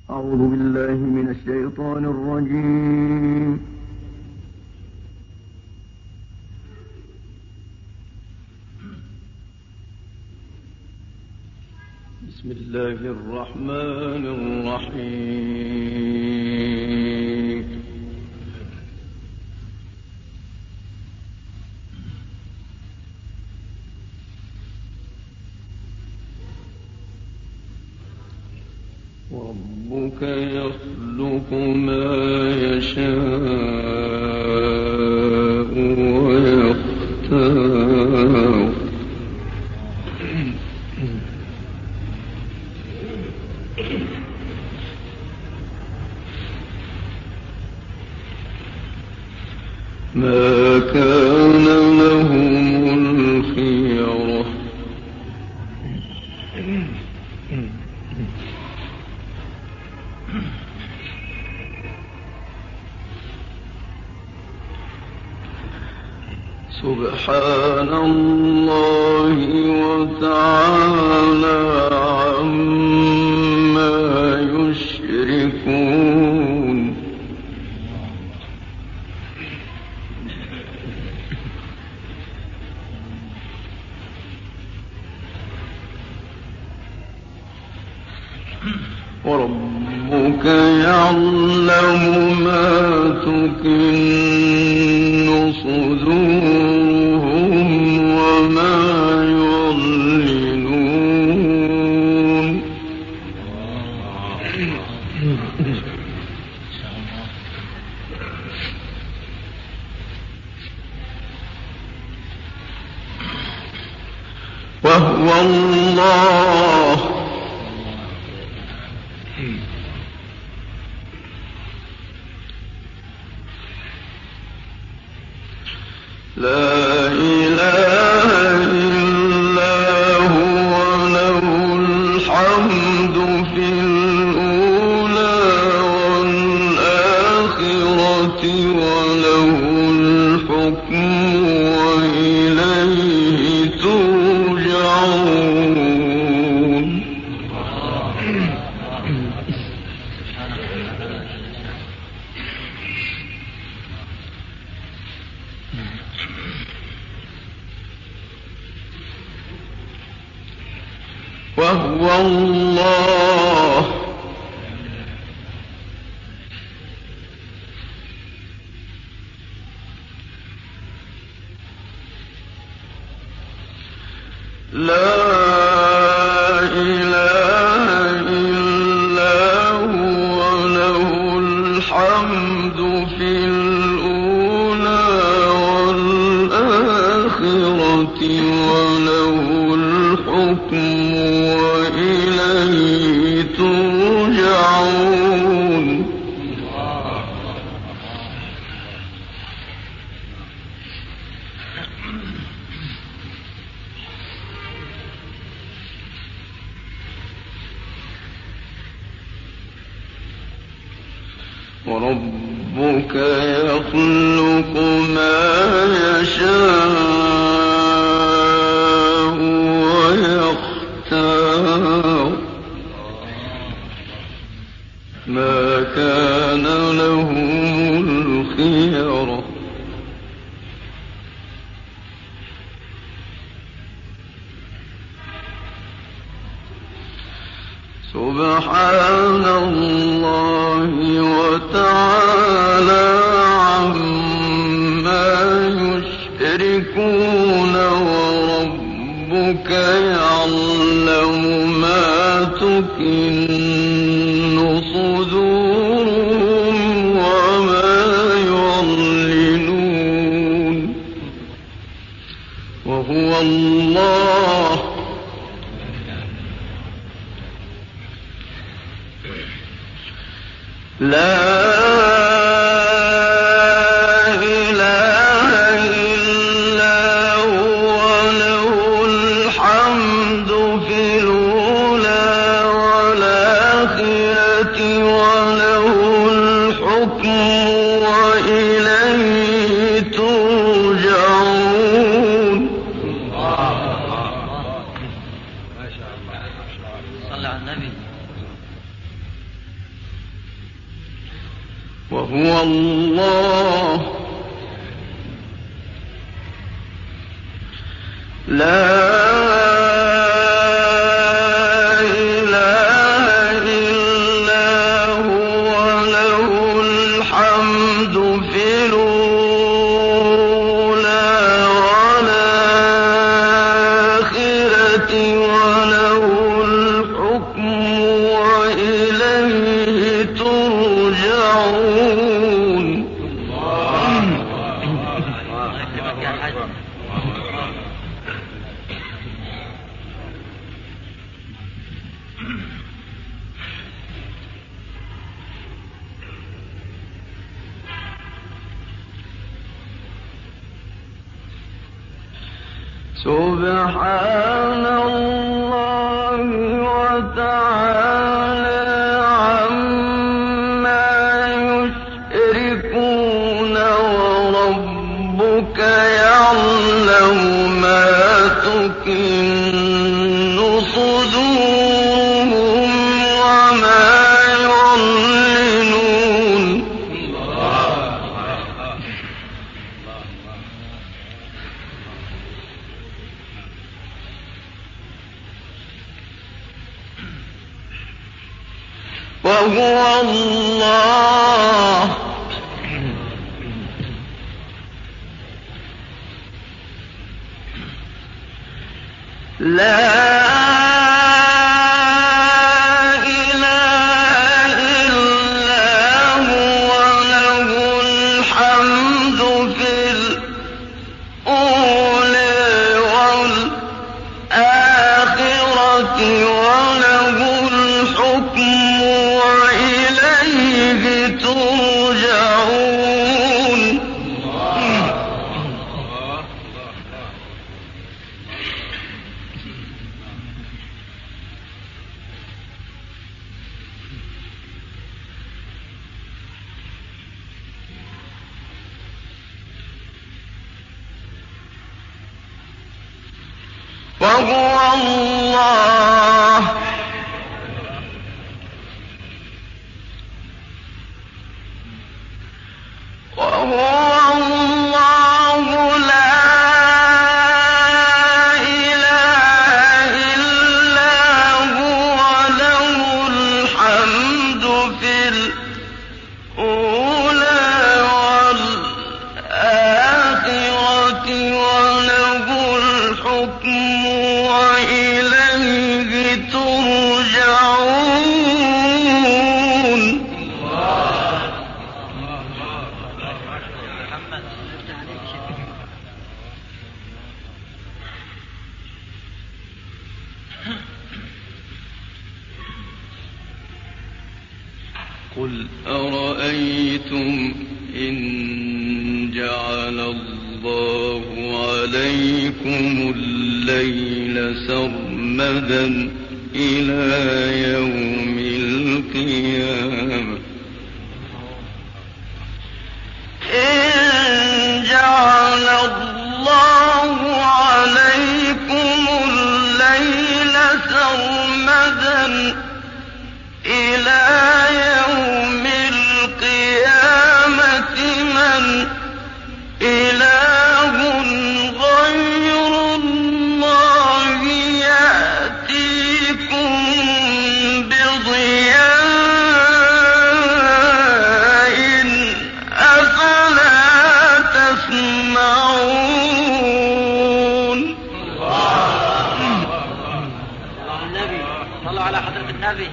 أعوذ بالله من الشيطان الرجيم. بسم الله الرحمن الرحيم. ربك يخلق ما يشاء ويختار ما كان لهم الخيرة سبحان الله وتعالى عما يشركون. وربك يعلم ما تكن صدورهم وما يعلنون. وهو الله لا إله إلا هو له الحمد في الأولى والآخرة وله الحكم وإليه ترجعون. وهو الله لا إله إلا هو له الحمد في الأولى والآخرة وله الحكم وإليه ترجعون. وربك يخلق ما يشاء ويختار ما كان لهم الخيرة سبحان الله وتعالى عما يشركون. وربك يعلم ما تكن صدورهم وما يعلنون. وهو الله لا إله إلا هو له الحمد في الأولى والآخرة وله الحكم وإليه ترجعون. ما شاء الله. صلى على النبي. وهو الله لا سبحان الله وتعالى عما يشركون وربك يعلم ما تكن صدورهم وما يعلنون وهو الله لا إله إلا هو له الحمد في الأولى والآخرة وله الحكم وإليه ترجعون وهو الله لا إله إلا هو له الحمد في الأولى والآخرة وله الحكم وإليه ترجعون قل أرأيتم إن جعل الله عليكم الليل سرمدا إلى يوم القيامة إن جعل الله عليكم الليل سرمدا إلى يوم القيامة من إله غير الله يأتيكم بضياء أفلا تسمعون النبي صلوا على حضرة النبي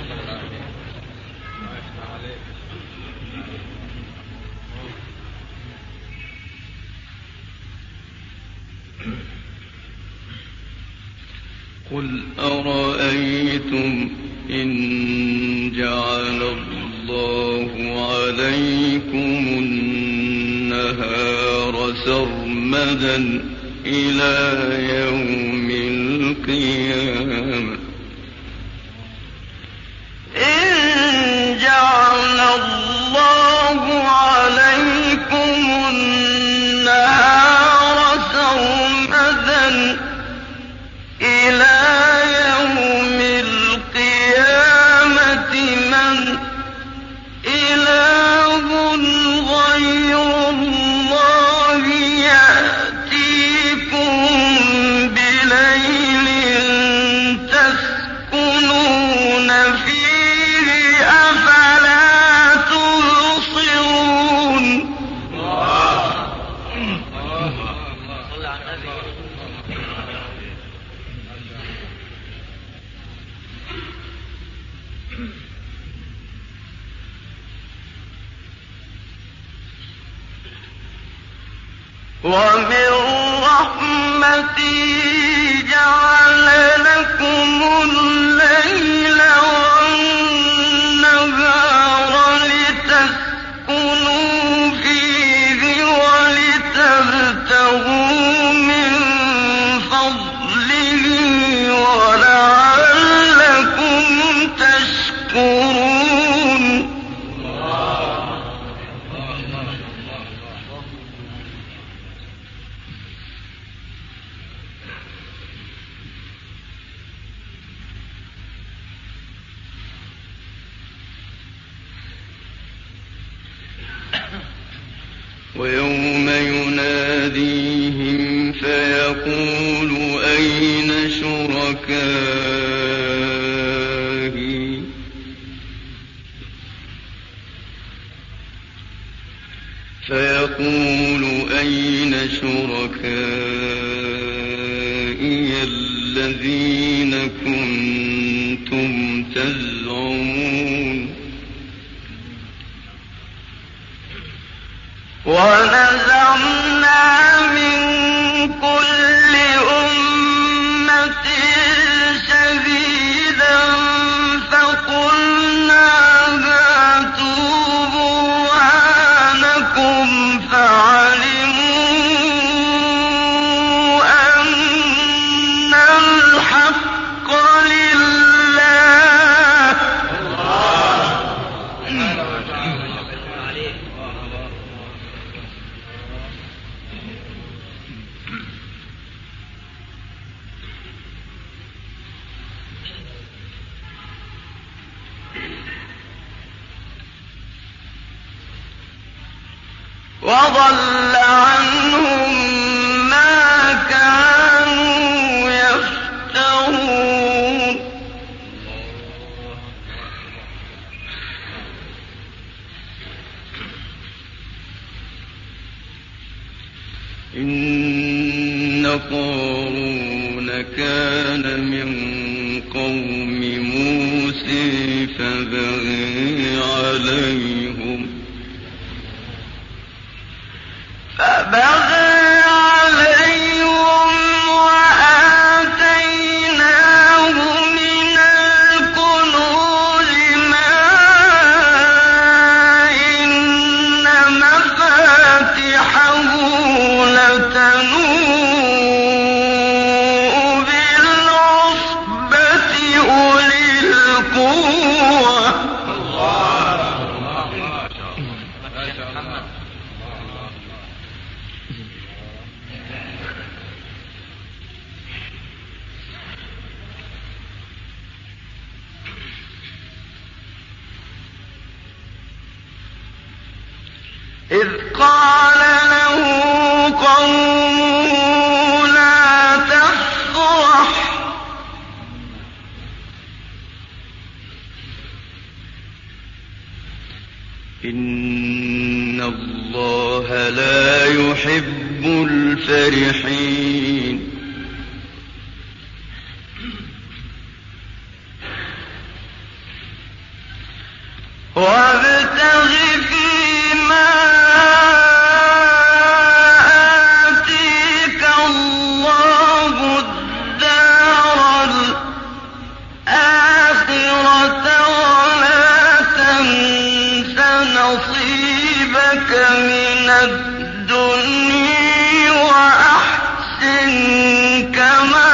قل أرأيتم إن جعل الله عليكم النهار سرمدا إلى يوم القيامة إن جعل الله عليكم النهار سرمدا إلى يوم القيامة من إله ومن رحمته جعل لكم الليل والنهار لتسكنوا فيه ولتبتغوا من فضله ولعلكم تشكرون. ويوم يناديهم فيقول أين شركائي الذين كنتم تزعمون. ونزعنا من كل أمة شهيدا فقلنا هاتوا برهانكم فعلموا أن الحق لله. وضل عنهم ما كانوا يفترون. إن قارون كان من قوم موسى فبغى عليهم وآتيناه من الكنوز ما إن مفاتحه لتنوء بالعصبة أولي القوة. إذ قال له قومه لا تفرح إن الله لا يحب الفرحين. وابتغ فيما آتيك الله الدار الآخرة ولا تنس نصيبك من الدنيا وأحسن كما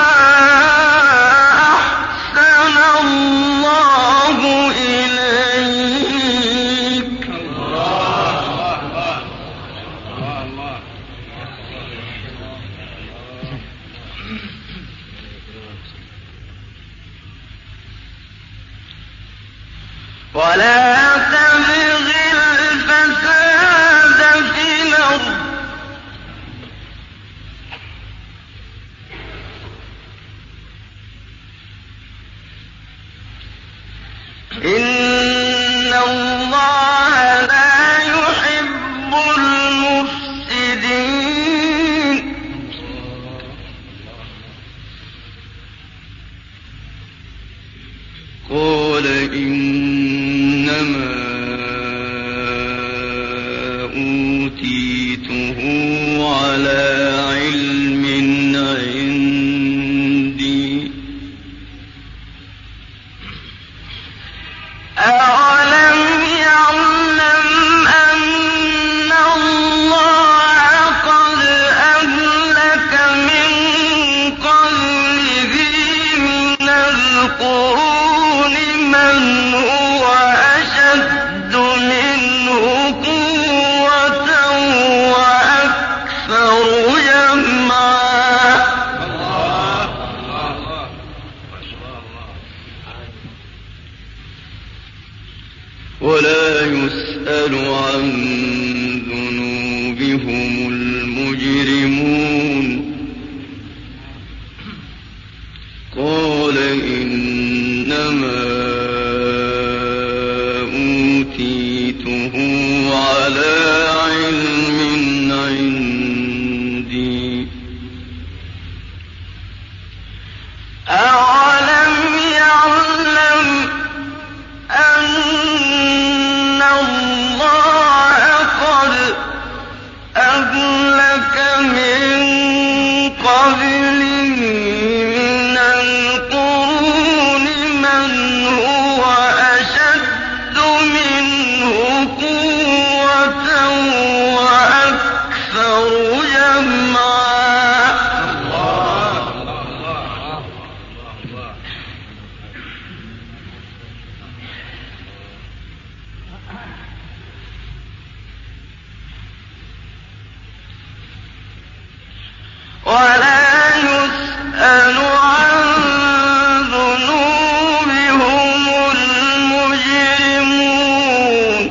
أحسن الله إليك. ولا تبغ الفساد في الأرض إن الله لا يحب المفسدين. قل قال إنما أوتيته على علم عندي أولم يعلم أن الله قد أهلك من قبله من القرون من هو أشد منه قوة وأكثر جمعا ولا يسأل عن ذنوبهم المجرمون قال إنما أوتيته على علم عندي أولم يعلم أن الله قد أهلك من قبله من القرون من هو أشد منه قوة وأكثر جمعا ولا يسأل عن ذنوبهم المجرمون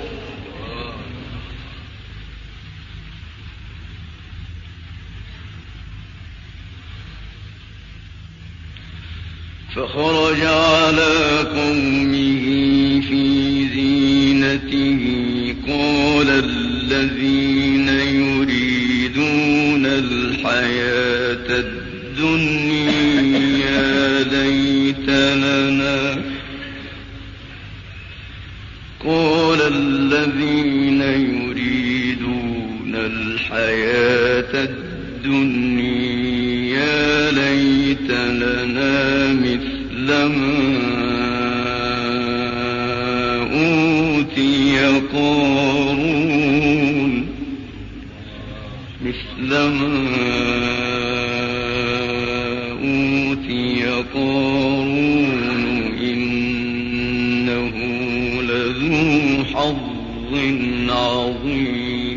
فخرج على قومه في زينته قال الذين يريدون الحياة الدنيا ليت لنا مثل ما أوتي قارون إنه لذو حظ عظيم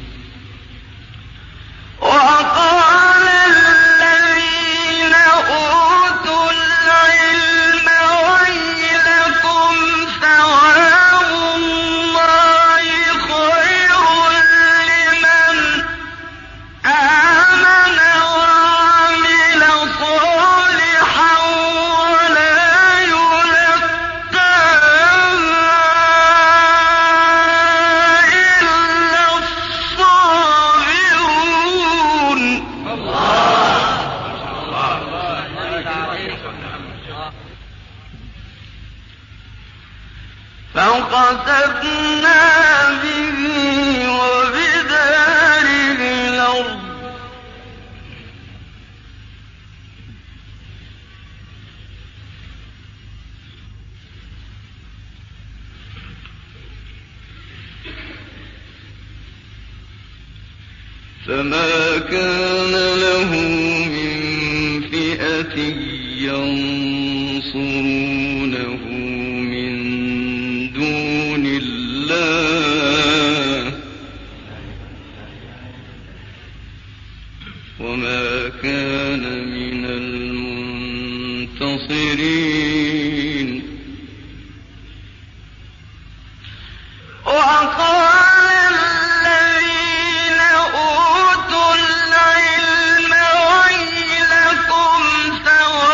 وقال الذين أوتوا العلم ويلكم ثواب الله خير لمن آمن وعمل صالحا ولا يلقاها إلا الصابرون فخسفنا به وبداره الأرض فما كان له من فئة ينصرونه من دون الله وما كان من المنتصرين وقال الذين أوتوا العلم ويلكم ثواب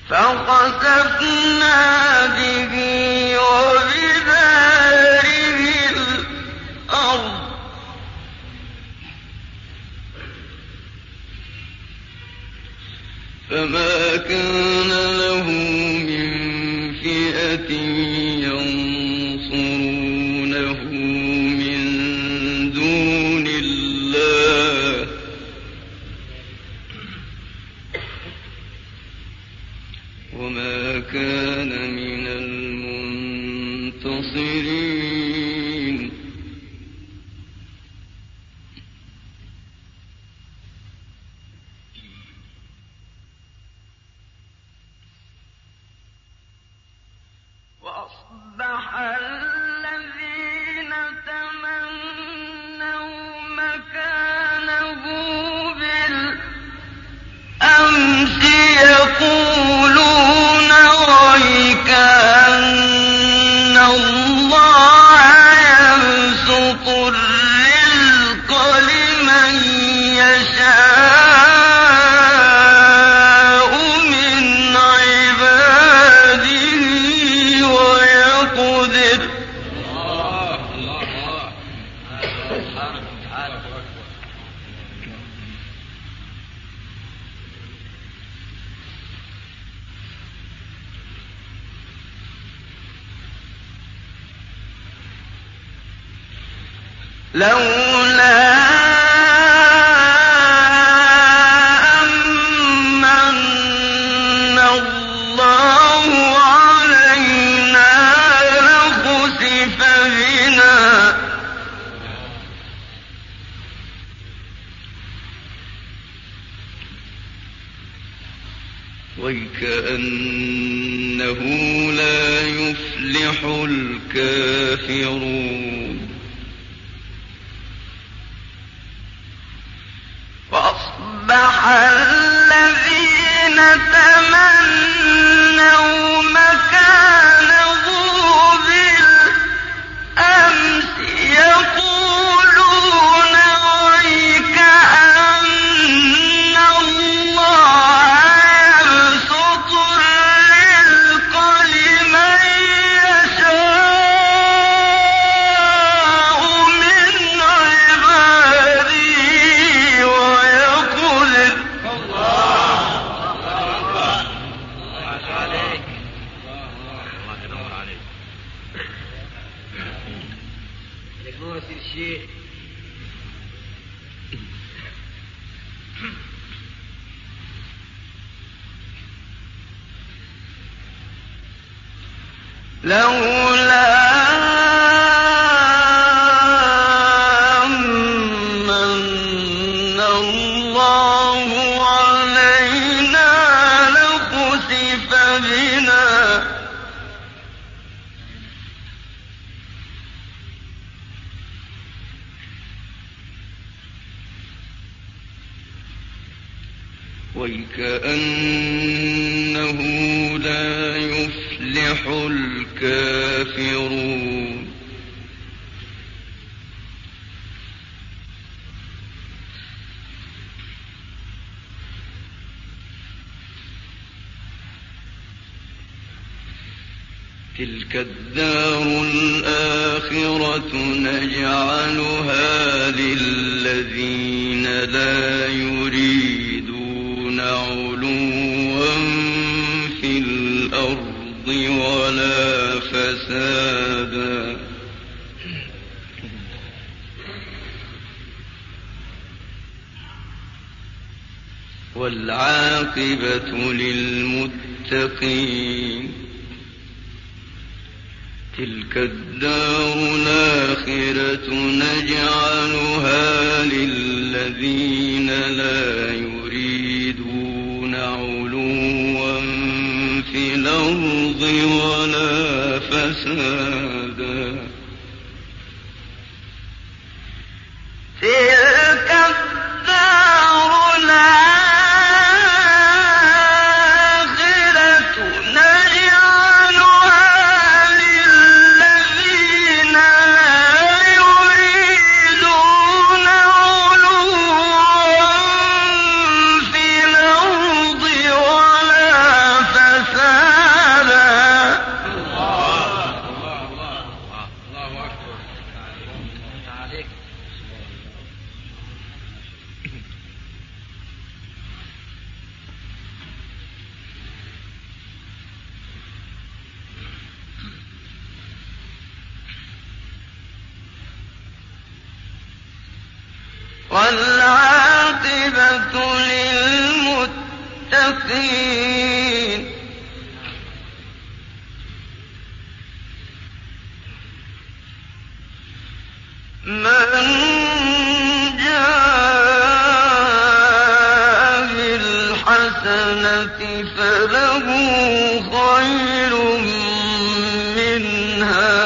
فخسفنا به وبداره الأرض فما كان له من فئة ينصرونه من دون الله وما كان من المنتصرين وأصبح الذين تمنوا مكانه بالأمس يقولون ويكأن الله يبسط الرزق لمن يشاء من عباده ويقدر لولا أمن الله علينا لخسف بنا ويكأنه لا يفلح الكافرون وأصبح الذين تمنوا مكانه بالأمس يقولون ويكأن الله يبسط الرزق لمن يشاء من عباده ويقدر لولا أمن الله علينا لخسف بنا ويكأنه لا يفلح الكافرون تلك الدار الآخرة نجعلها للذين لا يريدون علوا في الأرض ولا فسادا والعاقبة للمتقين تلك الدار الآخرة نجعلها للذين لا يريدون علوا في الأرض ولا فسادا تلك الدار والعاقبة للمتقين من جاء بالحسنة فله خير منها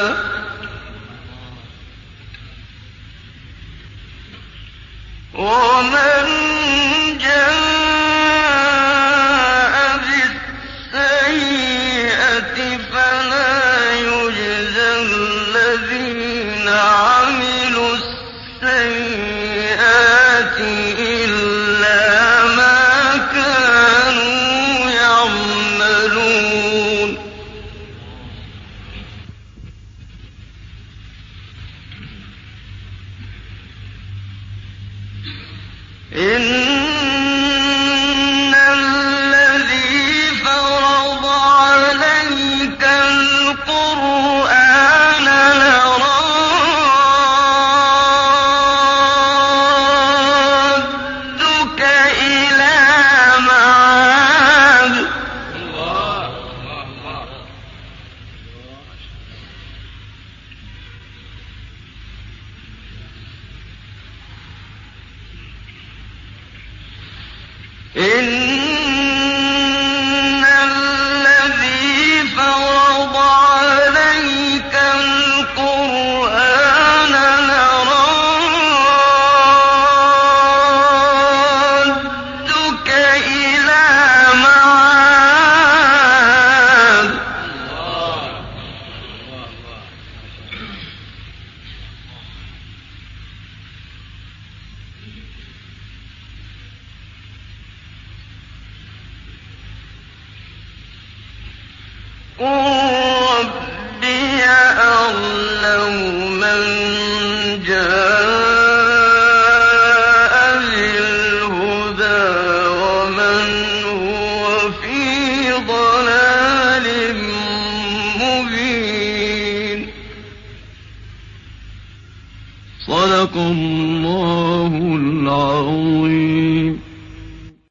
ومن جاء بالسيئة فلا يجزى الذين عملوا السيئات إلا ما كانوا يعملون إن الذي فرض عليك القرآن لرادك إلى معاد إن الذي فرض عليك القرآن لرادك إلى معاد قل